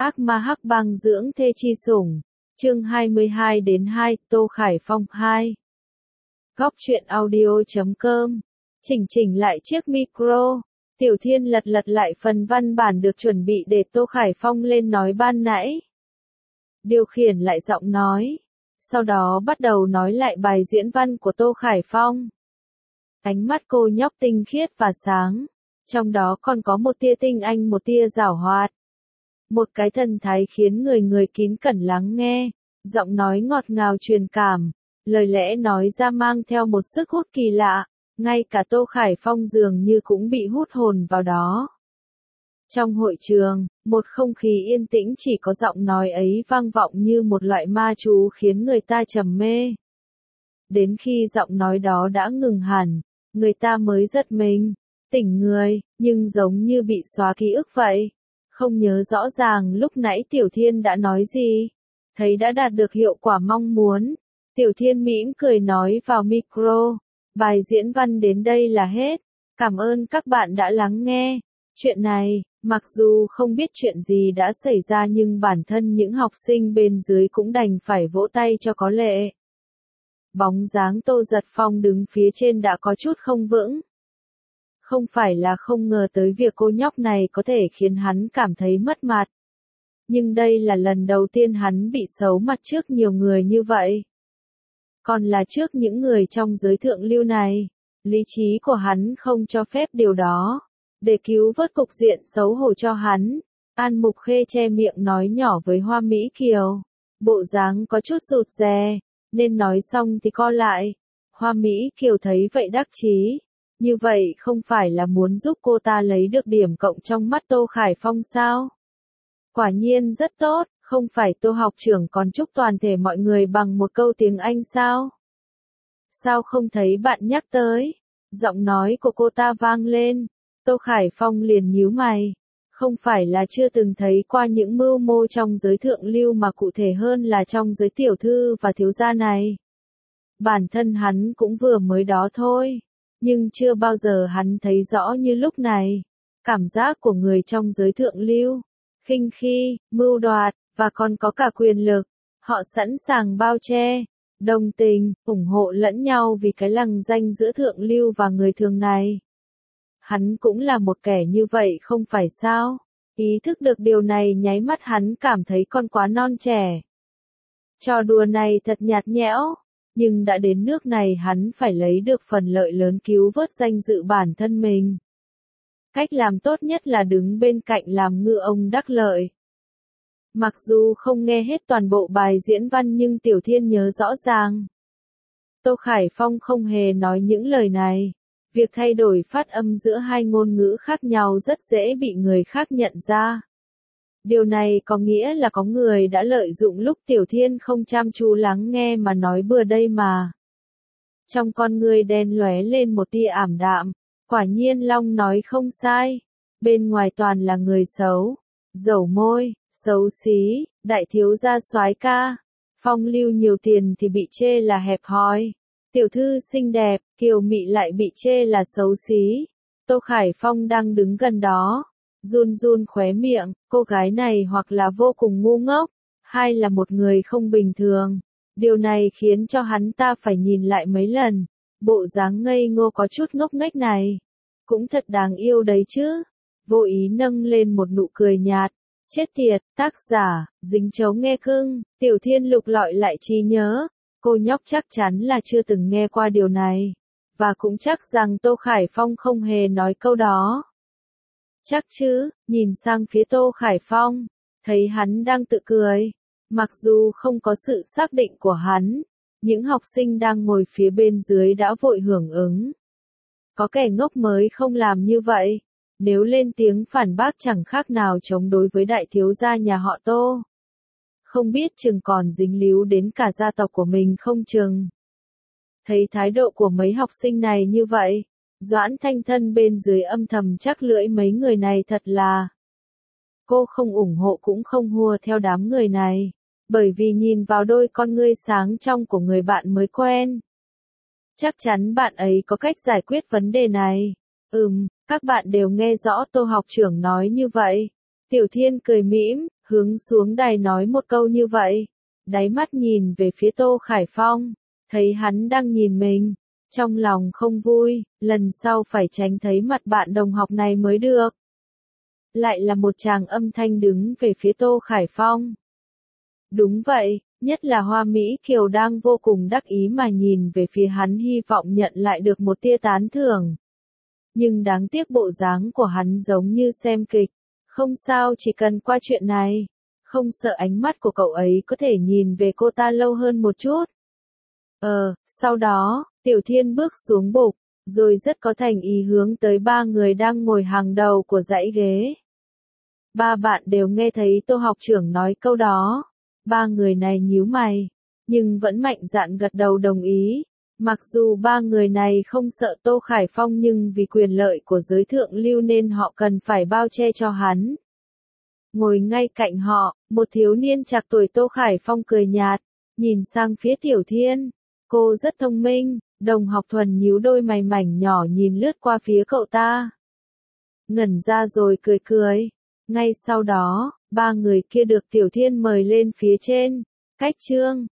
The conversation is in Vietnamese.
Ác ma hắc bang dưỡng thê chi sủng. Chương 22-2, Tô Khải Phong 2. Góc truyện audio.com. Chỉnh lại chiếc micro. Tiểu Thiên lật lại phần văn bản được chuẩn bị để Tô Khải Phong lên nói ban nãy. Điều khiển lại giọng nói. Sau đó bắt đầu nói lại bài diễn văn của Tô Khải Phong. Ánh mắt cô nhóc tinh khiết và sáng. Trong đó còn có một tia tinh anh, một tia giảo hoạt. Một cái thần thái khiến người kín cẩn lắng nghe. Giọng nói ngọt ngào truyền cảm. Lời lẽ nói ra mang theo một sức hút kỳ lạ. Ngay cả Tô Khải Phong dường như cũng bị hút hồn vào đó. Trong hội trường, một không khí yên tĩnh, chỉ có giọng nói ấy vang vọng như một loại ma chú khiến người ta trầm mê. Đến khi giọng nói đó đã ngừng hẳn, người ta mới giật mình, tỉnh người, nhưng giống như bị xóa ký ức vậy. Không nhớ rõ ràng lúc nãy Tiểu Thiên đã nói gì. Thấy đã đạt được hiệu quả mong muốn, Tiểu Thiên mỉm cười nói vào micro. Bài diễn văn đến đây là hết. Cảm ơn các bạn đã lắng nghe. Chuyện này, mặc dù không biết chuyện gì đã xảy ra nhưng bản thân những học sinh bên dưới cũng đành phải vỗ tay cho có lệ. Bóng dáng Tô Giật Phong đứng phía trên đã có chút không vững. Không phải là không ngờ tới việc cô nhóc này có thể khiến hắn cảm thấy mất mặt. Nhưng đây là lần đầu tiên hắn bị xấu mặt trước nhiều người như vậy. Còn là trước những người trong giới thượng lưu này. Lý trí của hắn không cho phép điều đó. Để cứu vớt cục diện xấu hổ cho hắn, An Mục Khê che miệng nói nhỏ với Hoa Mỹ Kiều. Bộ dáng có chút rụt rè, nên nói xong thì co lại. Hoa Mỹ Kiều thấy vậy đắc chí. Như vậy không phải là muốn giúp cô ta lấy được điểm cộng trong mắt Tô Khải Phong sao? Quả nhiên rất tốt, không phải Tô học trưởng còn chúc toàn thể mọi người bằng một câu tiếng Anh sao? Sao không thấy bạn nhắc tới? Giọng nói của cô ta vang lên. Tô Khải Phong liền nhíu mày. Không phải là chưa từng thấy qua những mưu mô trong giới thượng lưu mà cụ thể hơn là trong giới tiểu thư và thiếu gia này. Bản thân hắn cũng vừa mới đó thôi. Nhưng chưa bao giờ hắn thấy rõ như lúc này. Cảm giác của người trong giới thượng lưu. Khinh khi, mưu đoạt, và còn có cả quyền lực. Họ sẵn sàng bao che, đồng tình, ủng hộ lẫn nhau vì cái lằn ranh giữa thượng lưu và người thường này. Hắn cũng là một kẻ như vậy không phải sao? Ý thức được điều này nháy mắt hắn cảm thấy con quá non trẻ. Trò đùa này thật nhạt nhẽo, nhưng đã đến nước này hắn phải lấy được phần lợi lớn cứu vớt danh dự bản thân mình. Cách làm tốt nhất là đứng bên cạnh làm ngư ông đắc lợi. Mặc dù không nghe hết toàn bộ bài diễn văn nhưng Tiểu Thiên nhớ rõ ràng. Tô Khải Phong không hề nói những lời này. Việc thay đổi phát âm giữa hai ngôn ngữ khác nhau rất dễ bị người khác nhận ra. Điều này có nghĩa là có người đã lợi dụng lúc Tiểu Thiên không chăm chú lắng nghe mà nói bừa đây mà. Trong con người đen lóe lên một tia ảm đạm. Quả nhiên Long nói không sai. Bên ngoài toàn là người xấu. Dẩu môi, xấu xí, đại thiếu gia soái ca. Phong lưu nhiều tiền thì bị chê là hẹp hòi. Tiểu thư xinh đẹp, kiều mị lại bị chê là xấu xí. Tô Khải Phong đang đứng gần đó. Run khóe miệng, cô gái này hoặc là vô cùng ngu ngốc, hay là một người không bình thường. Điều này khiến cho hắn ta phải nhìn lại mấy lần. Bộ dáng ngây ngô có chút ngốc nghếch này. Cũng thật đáng yêu đấy chứ. Vô ý nâng lên một nụ cười nhạt. Chết tiệt, tác giả, dính chấu nghe cưng. Tiểu Thiên lục lọi lại trí nhớ. Cô nhóc chắc chắn là chưa từng nghe qua điều này. Và cũng chắc rằng Tô Khải Phong không hề nói câu đó. Chắc chứ, nhìn sang phía Tô Khải Phong. Thấy hắn đang tự cười. Mặc dù không có sự xác định của hắn. Những học sinh đang ngồi phía bên dưới đã vội hưởng ứng. Có kẻ ngốc mới không làm như vậy. Nếu lên tiếng phản bác chẳng khác nào chống đối với đại thiếu gia nhà họ Tô. Không biết chừng còn dính líu đến cả gia tộc của mình không chừng. Thấy thái độ của mấy học sinh này như vậy, Doãn Thanh Thân bên dưới âm thầm chắc lưỡi mấy người này thật là. Cô không ủng hộ cũng không hùa theo đám người này, bởi vì nhìn vào đôi con ngươi sáng trong của người bạn mới quen. Chắc chắn bạn ấy có cách giải quyết vấn đề này. Các bạn đều nghe rõ Tô học trưởng nói như vậy. Tiểu Thiên cười mỉm, hướng xuống đài nói một câu như vậy, đáy mắt nhìn về phía Tô Khải Phong, thấy hắn đang nhìn mình, trong lòng không vui, lần sau phải tránh thấy mặt bạn đồng học này mới được. Lại là một tràng âm thanh đứng về phía Tô Khải Phong. Đúng vậy, nhất là Hoa Mỹ Kiều đang vô cùng đắc ý mà nhìn về phía hắn hy vọng nhận lại được một tia tán thưởng. Nhưng đáng tiếc bộ dáng của hắn giống như xem kịch. Không sao, chỉ cần qua chuyện này. Không sợ ánh mắt của cậu ấy có thể nhìn về cô ta lâu hơn một chút. Sau đó, Tiểu Thiên bước xuống bục, rồi rất có thành ý hướng tới ba người đang ngồi hàng đầu của dãy ghế. Ba bạn đều nghe thấy Tô học trưởng nói câu đó. Ba người này nhíu mày, nhưng vẫn mạnh dạn gật đầu đồng ý. Mặc dù ba người này không sợ Tô Khải Phong nhưng vì quyền lợi của giới thượng lưu nên họ cần phải bao che cho hắn. Ngồi ngay cạnh họ, một thiếu niên trạc tuổi Tô Khải Phong cười nhạt, nhìn sang phía Tiểu Thiên. Cô rất thông minh, đồng học thuần nhíu đôi mày mảnh nhỏ nhìn lướt qua phía cậu ta. Ngẩn ra rồi cười cười. Ngay sau đó, ba người kia được Tiểu Thiên mời lên phía trên. Cách chương